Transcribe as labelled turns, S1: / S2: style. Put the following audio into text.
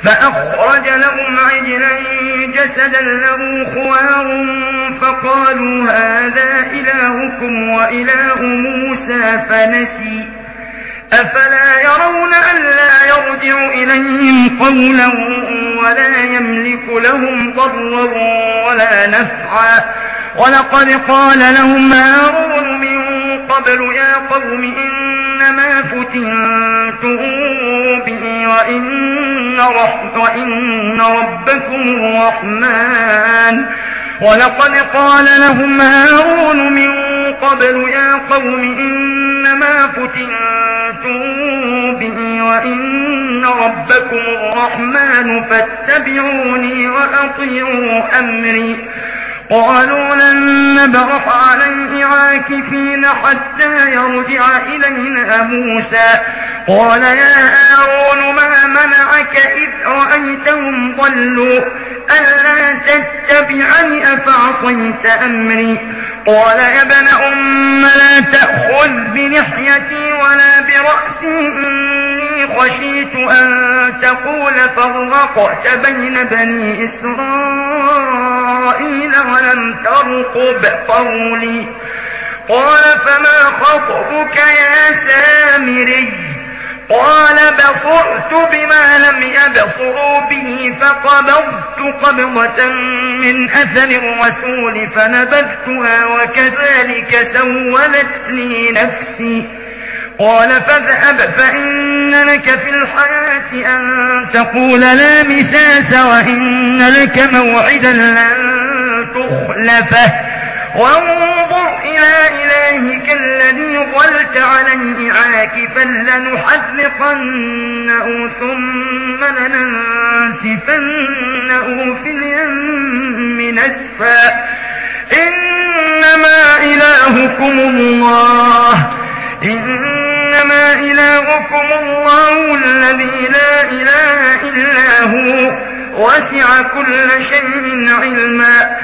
S1: فأخرج لهم عجلا جسدا له خوار فقالوا هذا إلهكم وإله موسى فنسي أفلا يرون ألا يرجع إليهم قولا ولا يملك لهم ضرا ولا نفعا ولقد قال لهم هارون من قبل يا قوم إنما فتنتم به وإن ربكم الرحمن ولقد قال لهم هارون من قبل يا قوم إنما فتنتم به وإن ربكم الرحمن فاتبعوني وأطيعوا أمري قالوا لن نبرح عليه عاكفين حتى يرجع إلينا موسى قال يا هارون ما منعك إذ رأيتهم ضلوا ألا تتبعني أفعصيت أمري قال يا ابن أم لا تأخذ بلحيتي ولا برأسي إني خشيت أن تقول فرقت بين بني إسرائيل ولم ترقب قولي قال فما خطبك يا سامري قال بصرت بما لم يبصروا به فقبضت قبضة من أثر الرسول فنبذتها وكذلك سولت لي نفسي قال فاذهب فإن لك في الحياة أن تقول لا مساس وإن لك موعدا لن تخلفه وانظر إلى إلهك الذي ظلت عليه عاكفا لنحرقنه ثم لننسفنه في اليم نسفا إنما إلهكم الله الذي لا إله إلا هو وسع كل شيء علما